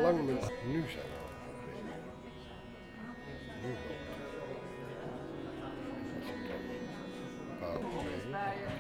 lang met nu zijn we al gegeven. Nu loopt het. Als ik dan pauw mee.